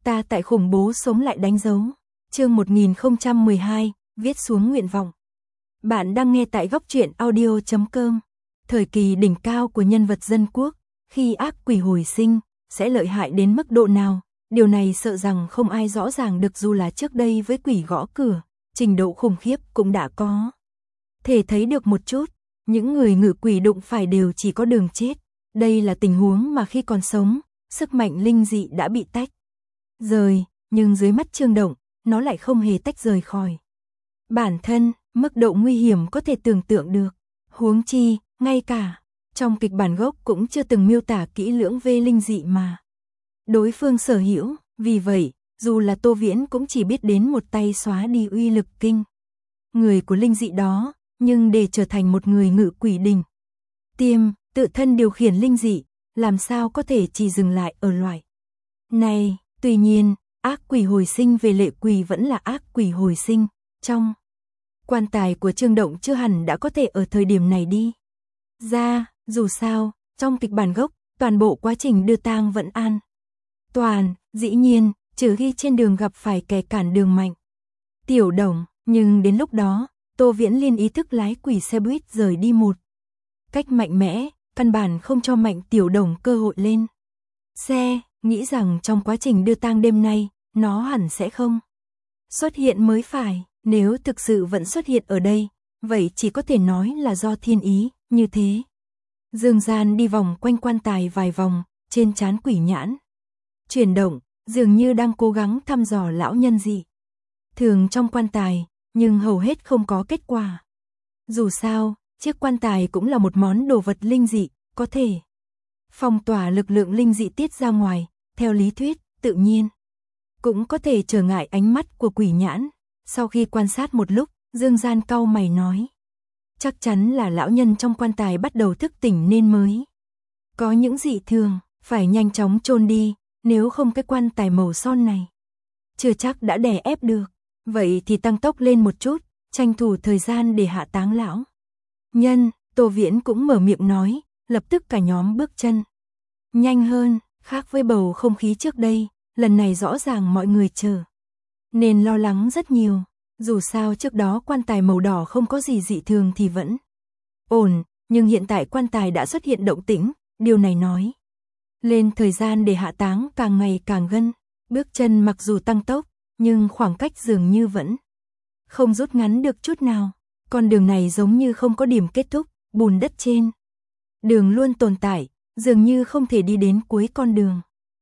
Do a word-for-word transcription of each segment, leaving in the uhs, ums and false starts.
Ta tại khủng bố sống lại đánh dấu. Chương một nghìn không trăm mười hai, viết xuống nguyện vọng. Bạn đang nghe tại góc truyện audio chấm com. Thời kỳ đỉnh cao của nhân vật dân quốc, khi ác quỷ hồi sinh, sẽ lợi hại đến mức độ nào? Điều này sợ rằng không ai rõ ràng được, dù là trước đây với quỷ gõ cửa, trình độ khủng khiếp cũng đã có thể thấy được một chút. Những người ngự quỷ đụng phải đều chỉ có đường chết. Đây là tình huống mà khi còn sống, sức mạnh linh dị đã bị tách rời, nhưng dưới mắt Trương Động, nó lại không hề tách rời khỏi bản thân, mức độ nguy hiểm có thể tưởng tượng được. Huống chi, ngay cả trong kịch bản gốc cũng chưa từng miêu tả kỹ lưỡng về linh dị mà đối phương sở hữu, vì vậy, dù là Tô Viễn cũng chỉ biết đến một tay xóa đi uy lực kinh người của linh dị đó, nhưng để trở thành một người ngự quỷ đỉnh tiêm, tự thân điều khiển linh dị, làm sao có thể chỉ dừng lại ở loại này. Tuy nhiên, ác quỷ hồi sinh về lệ quỷ vẫn là ác quỷ hồi sinh, trong quan tài của Trương Động chưa hẳn đã có thể ở thời điểm này đi ra, dù sao, trong kịch bản gốc, toàn bộ quá trình đưa tang vẫn an toàn, dĩ nhiên, trừ khi trên đường gặp phải kẻ cản đường mạnh Tiểu Đồng, nhưng đến lúc đó, Tô Viễn liên ý thức lái quỷ xe buýt rời đi một cách mạnh mẽ, căn bản không cho Mạnh Tiểu Đồng cơ hội lên xe, nghĩ rằng trong quá trình đưa tang đêm nay, nó hẳn sẽ không xuất hiện mới phải. Nếu thực sự vẫn xuất hiện ở đây, vậy chỉ có thể nói là do thiên ý, như thế. Dương Gian đi vòng quanh quan tài vài vòng, trên trán quỷ nhãn chuyển động, dường như đang cố gắng thăm dò lão nhân dị thường trong quan tài, nhưng hầu hết không có kết quả. Dù sao, chiếc quan tài cũng là một món đồ vật linh dị, có thể phong tỏa lực lượng linh dị tiết ra ngoài, theo lý thuyết, tự nhiên cũng có thể trở ngại ánh mắt của quỷ nhãn. Sau khi quan sát một lúc, Dương Gian cau mày nói, chắc chắn là lão nhân trong quan tài bắt đầu thức tỉnh nên mới có những dị thường, phải nhanh chóng chôn đi, nếu không cái quan tài màu son này chưa chắc đã đè ép được. Vậy thì tăng tốc lên một chút, tranh thủ thời gian để hạ táng lão nhân. Tô Viễn cũng mở miệng nói, lập tức cả nhóm bước chân nhanh hơn, khác với bầu không khí trước đây, lần này rõ ràng mọi người chờ nên lo lắng rất nhiều. Dù sao trước đó quan tài màu đỏ không có gì dị thường thì vẫn ổn, nhưng hiện tại quan tài đã xuất hiện động tĩnh, điều này nói lên thời gian để hạ táng càng ngày càng gần. Bước chân mặc dù tăng tốc, nhưng khoảng cách dường như vẫn không rút ngắn được chút nào. Con đường này giống như không có điểm kết thúc, bùn đất trên đường luôn tồn tại, dường như không thể đi đến cuối con đường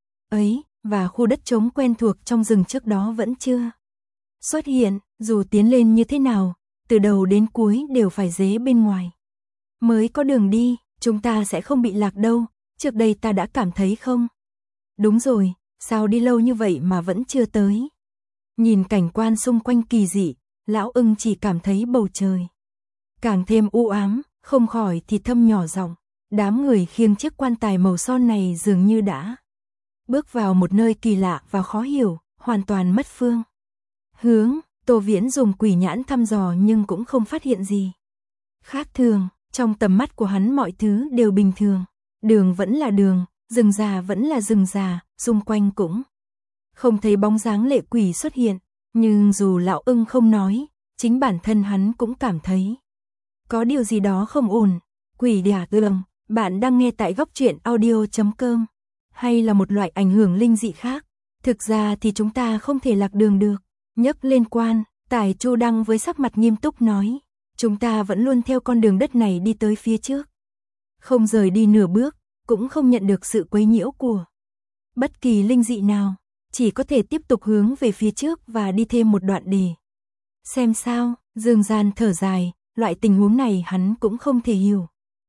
ấy, và khu đất trống quen thuộc trong rừng trước đó vẫn chưa xuất hiện. Dù tiến lên như thế nào, từ đầu đến cuối đều phải dế bên ngoài mới có đường đi, chúng ta sẽ không bị lạc đâu. Trước đây ta đã cảm thấy không đúng rồi, sao đi lâu như vậy mà vẫn chưa tới. Nhìn cảnh quan xung quanh kỳ dị, lão ưng chỉ cảm thấy bầu trời càng thêm u ám, không khỏi thì thầm nhỏ giọng, đám người khiêng chiếc quan tài màu son này dường như đã bước vào một nơi kỳ lạ và khó hiểu, hoàn toàn mất phương hướng. Tô Viễn dùng quỷ nhãn thăm dò nhưng cũng không phát hiện gì khác thường. Trong tầm mắt của hắn mọi thứ đều bình thường, đường vẫn là đường, rừng già vẫn là rừng già, xung quanh cũng không thấy bóng dáng lệ quỷ xuất hiện. Nhưng dù lão ưng không nói, chính bản thân hắn cũng cảm thấy có điều gì đó không ổn. Quỷ đả tường, bạn đang nghe tại góc truyện audio chấm com. Hay là một loại ảnh hưởng linh dị khác? Thực ra thì chúng ta không thể lạc đường được. Nhấc lên quan tài, Chu Đăng với sắc mặt nghiêm túc nói, chúng ta vẫn luôn theo con đường đất này đi tới phía trước, không rời đi nửa bước, cũng không nhận được sự quấy nhiễu của bất kỳ linh dị nào, chỉ có thể tiếp tục hướng về phía trước và đi thêm một đoạn để xem sao. Dương Gian thở dài, loại tình huống này hắn cũng không thể hiểu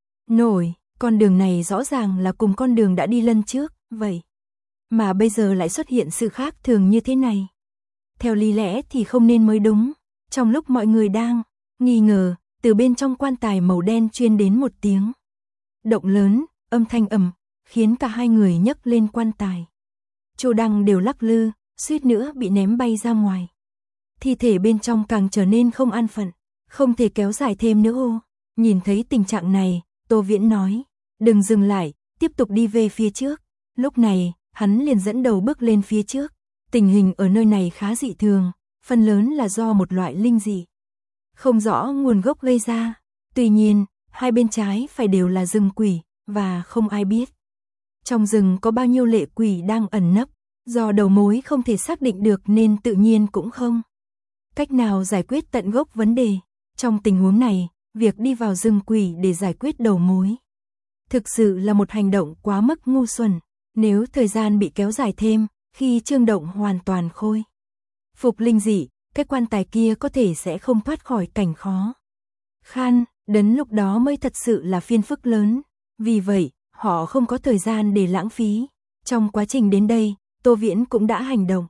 nổi. Con đường này rõ ràng là cùng con đường đã đi lần trước, vậy mà bây giờ lại xuất hiện sự khác thường như thế này. Theo lý lẽ thì không nên mới đúng. Trong lúc mọi người đang nghi ngờ, từ bên trong quan tài màu đen truyền đến một tiếng động lớn, âm thanh ầm, khiến cả hai người nhấc lên quan tài Chu Đăng đều lắc lư, suýt nữa bị ném bay ra ngoài. Thi thể bên trong càng trở nên không an phận, không thể kéo dài thêm nữa ô. Nhìn thấy tình trạng này, Tô Viễn nói, đừng dừng lại, tiếp tục đi về phía trước. Lúc này, hắn liền dẫn đầu bước lên phía trước, Tình hình ở nơi này khá dị thường, phần lớn là do một loại linh dị không rõ nguồn gốc gây ra. Tuy nhiên, hai bên trái phải đều là rừng quỷ, và không ai biết trong rừng có bao nhiêu lệ quỷ đang ẩn nấp, do đầu mối không thể xác định được nên tự nhiên cũng không cách nào giải quyết tận gốc vấn đề. Trong tình huống này, việc đi vào rừng quỷ để giải quyết đầu mối thực sự là một hành động quá mức ngu xuẩn. Nếu thời gian bị kéo dài thêm, khi Trương Động hoàn toàn khôi phục linh dị, cái quan tài kia có thể sẽ không thoát khỏi cảnh khó khăn, đến lúc đó mới thật sự là phiền phức lớn. Vì vậy, họ không có thời gian để lãng phí. Trong quá trình đến đây, Tô Viễn cũng đã hành động.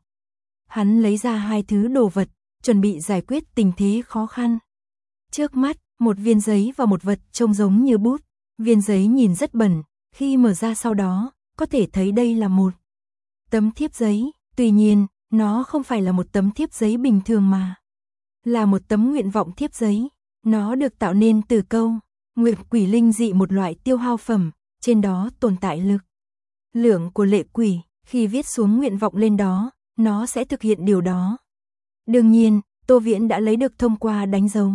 Hắn lấy ra hai thứ đồ vật, chuẩn bị giải quyết tình thế khó khăn. Trước mắt, một viên giấy và một vật trông giống như bút. Viên giấy nhìn rất bẩn, khi mở ra sau đó, có thể thấy đây là một tấm thiếp giấy. Tuy nhiên, nó không phải là một tấm thiếp giấy bình thường mà là một tấm nguyện vọng thiếp giấy. Nó được tạo nên từ câu nguyện quỷ linh dị, một loại tiêu hao phẩm, trên đó tồn tại lực lượng của lệ quỷ. Khi viết xuống nguyện vọng lên đó, nó sẽ thực hiện điều đó. Đương nhiên, Tô Viễn đã lấy được thông qua đánh dấu.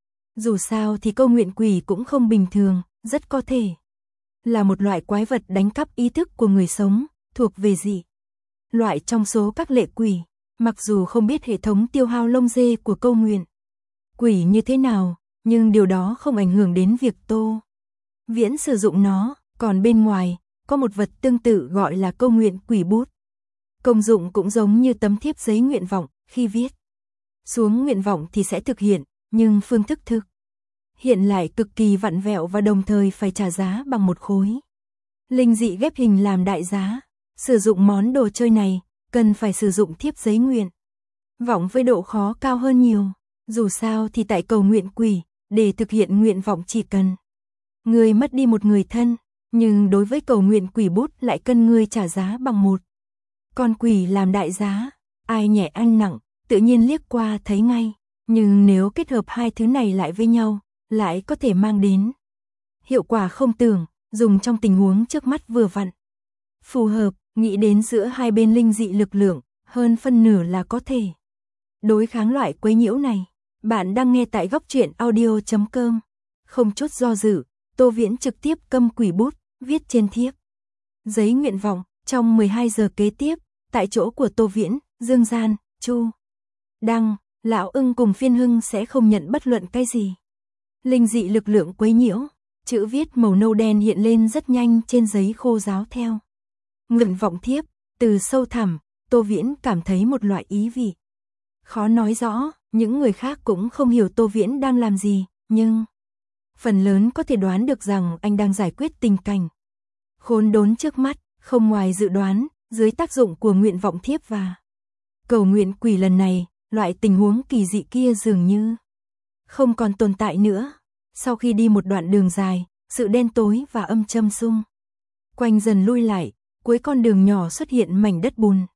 Dù sao thì câu nguyện quỷ cũng không bình thường, rất có thể là một loại quái vật đánh cắp ý thức của người sống, thuộc về dị loại trong số các lệ quỷ. Mặc dù không biết hệ thống tiêu hao lông dê của câu nguyện quỷ như thế nào, nhưng điều đó không ảnh hưởng đến việc Tô Viễn sử dụng nó. Còn bên ngoài, có một vật tương tự gọi là câu nguyện quỷ bút. Công dụng cũng giống như tấm thiếp giấy nguyện vọng, khi viết xuống nguyện vọng thì sẽ thực hiện, nhưng phương thức thực hiện lại cực kỳ vặn vẹo và đồng thời phải trả giá bằng một khối linh dị ghép hình làm đại giá. Sử dụng món đồ chơi này, cần phải sử dụng thiếp giấy nguyện vọng với độ khó cao hơn nhiều. Dù sao thì tại cầu nguyện quỷ, để thực hiện nguyện vọng chỉ cần người mất đi một người thân, nhưng đối với cầu nguyện quỷ bút lại cần người trả giá bằng một con quỷ làm đại giá. Ai nhẹ ăn nặng, tự nhiên liếc qua thấy ngay. Nhưng nếu kết hợp hai thứ này lại với nhau, lại có thể mang đến hiệu quả không tưởng, dùng trong tình huống trước mắt vừa vặn phù hợp. Nghĩ đến giữa hai bên linh dị lực lượng, hơn phân nửa là có thể đối kháng loại quấy nhiễu này. Bạn đang nghe tại góc truyện audio chấm com. Không chút do dự, Tô Viễn trực tiếp cầm quỷ bút, viết trên thiếp giấy nguyện vọng. Trong mười hai giờ kế tiếp, tại chỗ của Tô Viễn, Dương Gian, Chu Đăng, Lão Ưng cùng Phiên Hưng sẽ không nhận bất luận cái gì linh dị lực lượng quấy nhiễu. Chữ viết màu nâu đen hiện lên rất nhanh trên giấy khô ráo theo nguyện vọng thiếp. Từ sâu thẳm, Tô Viễn cảm thấy một loại ý vị khó nói rõ. Những người khác cũng không hiểu Tô Viễn đang làm gì, nhưng phần lớn có thể đoán được rằng anh đang giải quyết tình cảnh khốn đốn trước mắt. Không ngoài dự đoán, dưới tác dụng của nguyện vọng thiếp và cầu nguyện quỷ lần này, loại tình huống kỳ dị kia dường như không còn tồn tại nữa. Sau khi đi một đoạn đường dài, sự đen tối và âm châm xung quanh dần lui lại, cuối con đường nhỏ xuất hiện mảnh đất bùn.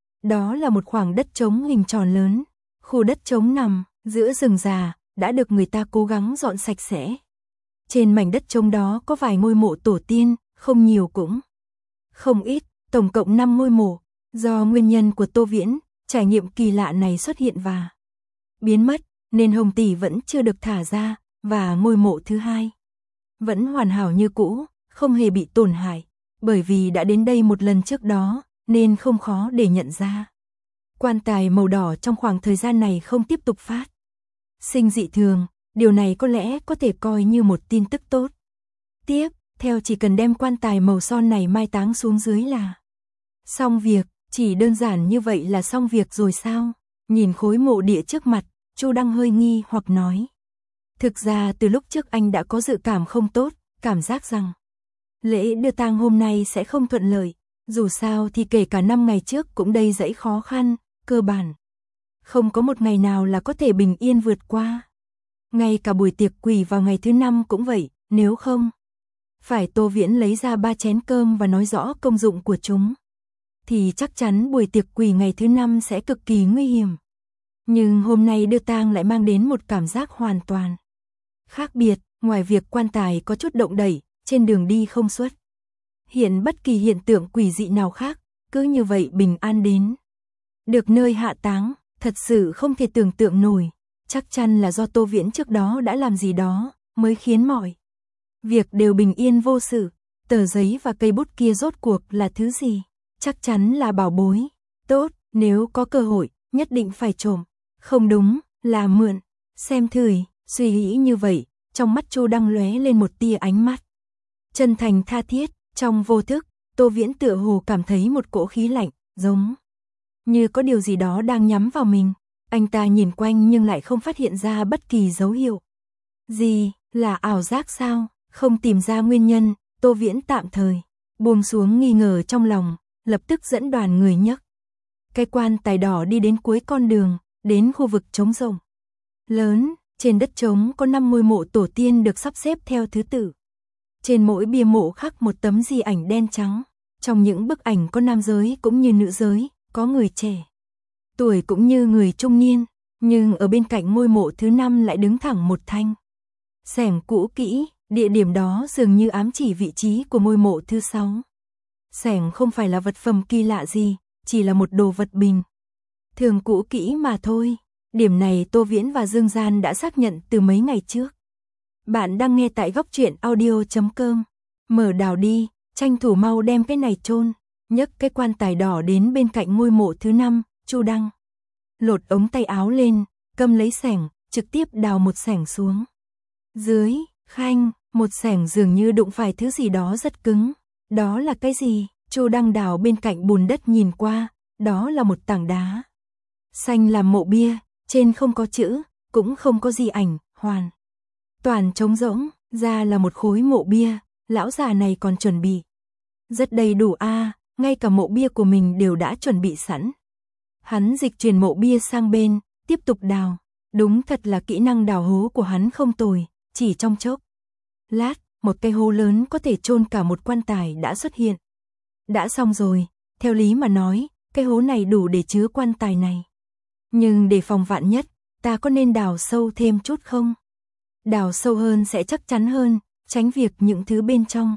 Đó là một khoảng đất trống hình tròn lớn. Khu đất trống nằm giữa rừng già, đã được người ta cố gắng dọn sạch sẽ. Trên mảnh đất trống đó có vài ngôi mộ tổ tiên, không nhiều cũng không ít, tổng cộng năm ngôi mộ. Do nguyên nhân của Tô Viễn, trải nghiệm kỳ lạ này xuất hiện và biến mất, nên Hồng Tỷ vẫn chưa được thả ra, và ngôi mộ thứ hai vẫn hoàn hảo như cũ, không hề bị tổn hại. Bởi vì đã đến đây một lần trước đó, nên không khó để nhận ra quan tài màu đỏ trong khoảng thời gian này không tiếp tục phát sinh dị thường. Điều này có lẽ có thể coi như một tin tức tốt. Tiếp theo chỉ cần đem quan tài màu son này mai táng xuống dưới là xong việc. Chỉ đơn giản như vậy là xong việc rồi sao? Nhìn khối mộ địa trước mặt, Chu Đăng hơi nghi hoặc nói. Thực ra từ lúc trước anh đã có dự cảm không tốt, cảm giác rằng lễ đưa tang hôm nay sẽ không thuận lợi. Dù sao thì kể cả năm ngày trước cũng đầy dẫy khó khăn, cơ bản không có một ngày nào là có thể bình yên vượt qua. Ngay cả buổi tiệc quỷ vào ngày thứ năm cũng vậy, nếu không phải Tô Viễn lấy ra ba chén cơm và nói rõ công dụng của chúng, thì chắc chắn buổi tiệc quỷ ngày thứ năm sẽ cực kỳ nguy hiểm. Nhưng hôm nay đưa tang lại mang đến một cảm giác hoàn toàn khác biệt. Ngoài việc quan tài có chút động đẩy, trên đường đi không xuất hiện bất kỳ hiện tượng quỷ dị nào khác, cứ như vậy bình an đến được nơi hạ táng, thật sự không thể tưởng tượng nổi. Chắc chắn là do Tô Viễn trước đó đã làm gì đó, mới khiến mọi việc đều bình yên vô sự. Tờ giấy và cây bút kia rốt cuộc là thứ gì? Chắc chắn là bảo bối. Tốt, nếu có cơ hội, nhất định phải trộm. Không đúng, là mượn. Xem thử, suy nghĩ như vậy, trong mắt Chu Đăng lóe lên một tia ánh mắt chân thành tha thiết. Trong vô thức, Tô Viễn tựa hồ cảm thấy một cỗ khí lạnh, giống như có điều gì đó đang nhắm vào mình. Anh ta nhìn quanh nhưng lại không phát hiện ra bất kỳ dấu hiệu gì. Là ảo giác sao? Không tìm ra nguyên nhân, Tô Viễn tạm thời buông xuống nghi ngờ trong lòng, lập tức dẫn đoàn người nhấc cái quan tài đỏ đi đến cuối con đường, đến khu vực trống rộng lớn. Trên đất trống có năm ngôi mộ tổ tiên được sắp xếp theo thứ tự. Trên mỗi bia mộ khắc một tấm di ảnh đen trắng. Trong những bức ảnh có nam giới cũng như nữ giới, có người trẻ tuổi cũng như người trung niên. Nhưng ở bên cạnh ngôi mộ thứ năm lại đứng thẳng một thanh xẻng cũ kỹ. Địa điểm đó dường như ám chỉ vị trí của ngôi mộ thứ sáu. Xẻng không phải là vật phẩm kỳ lạ gì, chỉ là một đồ vật bình thường cũ kỹ mà thôi. Điểm này Tô Viễn và Dương Gian đã xác nhận từ mấy ngày trước. Bạn đang nghe tại góc truyện audio chấm com. Mở đào đi, tranh thủ mau đem cái này chôn. Nhấc cái quan tài đỏ đến bên cạnh ngôi mộ thứ năm, Chu Đăng lột ống tay áo lên, cầm lấy xẻng, trực tiếp đào một xẻng xuống. Dưới, khanh, một xẻng dường như đụng phải thứ gì đó rất cứng. Đó là cái gì? Chu Đăng đào bên cạnh bùn đất nhìn qua, đó là một tảng đá xanh làm mộ bia, trên không có chữ, cũng không có di ảnh, hoàn toàn trống rỗng, ra là một khối mộ bia. Lão già này còn chuẩn bị rất đầy đủ a, à, ngay cả mộ bia của mình đều đã chuẩn bị sẵn. Hắn dịch chuyển mộ bia sang bên, tiếp tục đào. Đúng thật là kỹ năng đào hố của hắn không tồi, chỉ trong chốc lát, một cái hố lớn có thể chôn cả một quan tài đã xuất hiện. Đã xong rồi, theo lý mà nói, cái hố này đủ để chứa quan tài này. Nhưng để phòng vạn nhất, ta có nên đào sâu thêm chút không? Đào sâu hơn sẽ chắc chắn hơn, tránh việc những thứ bên trong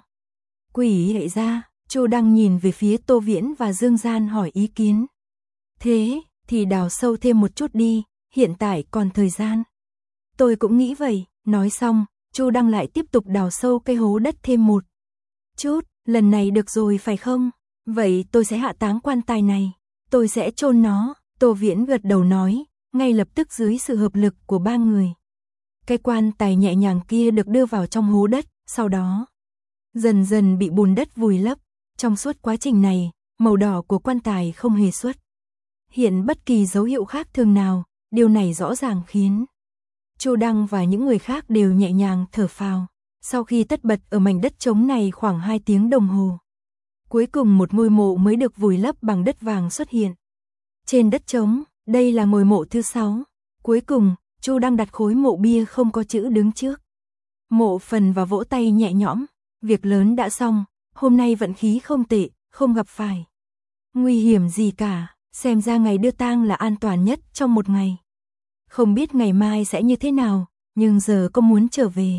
quỷ hệ ra. Chu Đăng nhìn về phía Tô Viễn và Dương Gian hỏi ý kiến. Thế, thì đào sâu thêm một chút đi, hiện tại còn thời gian. Tôi cũng nghĩ vậy. Nói xong, Chu Đăng lại tiếp tục đào sâu cái hố đất thêm một chút. Lần này được rồi phải không? Vậy tôi sẽ hạ táng quan tài này. Tôi sẽ chôn nó. Tô Viễn gật đầu nói, ngay lập tức dưới sự hợp lực của ba người. Cái quan tài nhẹ nhàng kia được đưa vào trong hố đất, sau đó dần dần bị bùn đất vùi lấp. Trong suốt quá trình này, màu đỏ của quan tài không hề xuất hiện bất kỳ dấu hiệu khác thường nào. Điều này rõ ràng khiến Chu Đăng và những người khác đều nhẹ nhàng thở phào. Sau khi tất bật ở mảnh đất trống này khoảng hai tiếng đồng hồ, cuối cùng một ngôi mộ mới được vùi lấp bằng đất vàng xuất hiện. Trên đất trống, đây là ngôi mộ thứ sáu. Cuối cùng, Chu Đăng đặt khối mộ bia không có chữ đứng trước mộ phần và vỗ tay nhẹ nhõm. Việc lớn đã xong, hôm nay vận khí không tệ, không gặp phải nguy hiểm gì cả. Xem ra ngày đưa tang là an toàn nhất trong một ngày. Không biết ngày mai sẽ như thế nào, nhưng giờ có muốn trở về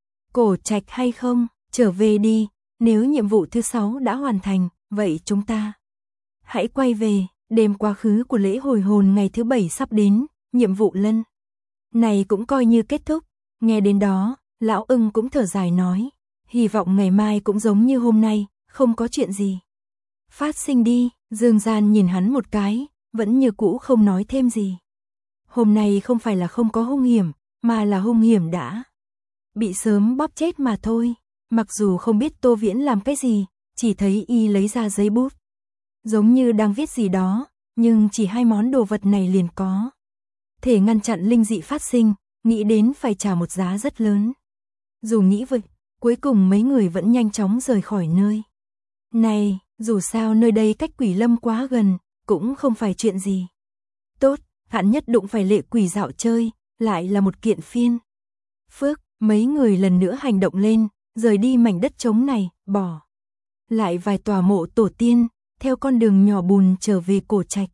Cổ Trạch hay không? Trở về đi, nếu nhiệm vụ thứ sáu đã hoàn thành, vậy chúng ta hãy quay về. Đêm quá khứ của lễ hồi hồn ngày thứ bảy sắp đến, nhiệm vụ lần này cũng coi như kết thúc. Nghe đến đó, lão ưng cũng thở dài nói, hy vọng ngày mai cũng giống như hôm nay, không có chuyện gì phát sinh đi. Dương Gian nhìn hắn một cái, vẫn như cũ không nói thêm gì. Hôm nay không phải là không có hung hiểm, mà là hung hiểm đã bị sớm bóp chết mà thôi. Mặc dù không biết Tô Viễn làm cái gì, chỉ thấy y lấy ra giấy bút, giống như đang viết gì đó, nhưng chỉ hai món đồ vật này liền có thể ngăn chặn linh dị phát sinh, nghĩ đến phải trả một giá rất lớn. Dù nghĩ vậy, cuối cùng mấy người vẫn nhanh chóng rời khỏi nơi này. Dù sao nơi đây cách Quỷ Lâm quá gần, cũng không phải chuyện gì tốt. Hạn nhất đụng phải lệ quỷ dạo chơi, lại là một kiện phiên phước. Mấy người lần nữa hành động lên, rời đi mảnh đất trống này, bỏ lại vài tòa mộ tổ tiên, theo con đường nhỏ bùn trở về Cổ Trạch.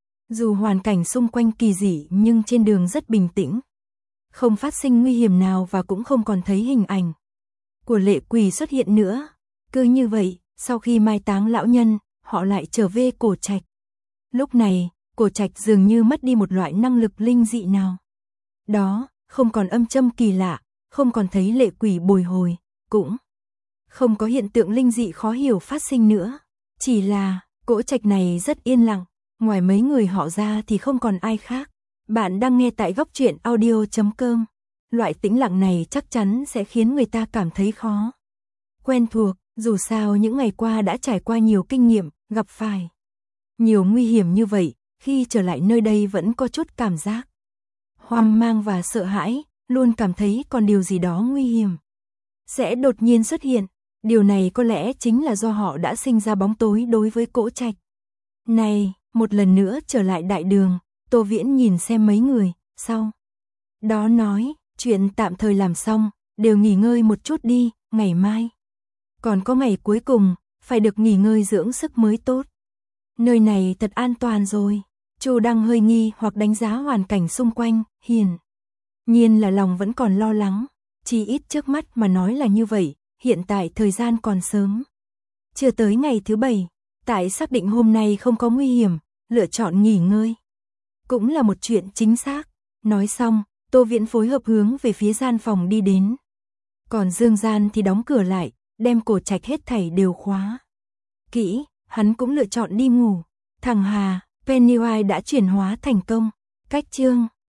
Dù hoàn cảnh xung quanh kỳ dị nhưng trên đường rất bình tĩnh, không phát sinh nguy hiểm nào và cũng không còn thấy hình ảnh của lệ quỷ xuất hiện nữa. Cứ như vậy, sau khi mai táng lão nhân, họ lại trở về Cổ Trạch. Lúc này, cổ trạch dường như mất đi một loại năng lực linh dị nào. Đó, không còn âm châm kỳ lạ, không còn thấy lệ quỷ bồi hồi, cũng không có hiện tượng linh dị khó hiểu phát sinh nữa. Chỉ là, cỗ trạch này rất yên lặng, ngoài mấy người họ ra thì không còn ai khác. Bạn đang nghe tại góc truyện audio chấm com. Loại tĩnh lặng này chắc chắn sẽ khiến người ta cảm thấy khó quen thuộc, dù sao những ngày qua đã trải qua nhiều kinh nghiệm, gặp phải nhiều nguy hiểm như vậy, khi trở lại nơi đây vẫn có chút cảm giác hoang mang và sợ hãi, luôn cảm thấy còn điều gì đó nguy hiểm sẽ đột nhiên xuất hiện. Điều này có lẽ chính là do họ đã sinh ra bóng tối đối với cỗ trạch này. Một lần nữa trở lại đại đường, Tô Viễn nhìn xem mấy người, sau đó nói, chuyện tạm thời làm xong, đều nghỉ ngơi một chút đi, ngày mai còn có ngày cuối cùng, phải được nghỉ ngơi dưỡng sức mới tốt. Nơi này thật an toàn rồi. Chu Đăng hơi nghi hoặc đánh giá hoàn cảnh xung quanh, hiển nhiên là lòng vẫn còn lo lắng, chỉ ít trước mắt mà nói là như vậy, hiện tại thời gian còn sớm. Chưa tới ngày thứ bảy, tại xác định hôm nay không có nguy hiểm, lựa chọn nghỉ ngơi cũng là một chuyện chính xác. Nói xong, Tô Viễn phối hợp hướng về phía gian phòng đi đến. Còn Dương gian thì đóng cửa lại, đem cổ trạch hết thảy đều khóa kỹ, hắn cũng lựa chọn đi ngủ. Thằng Hà, Pennywise đã chuyển hóa thành công. Cách chương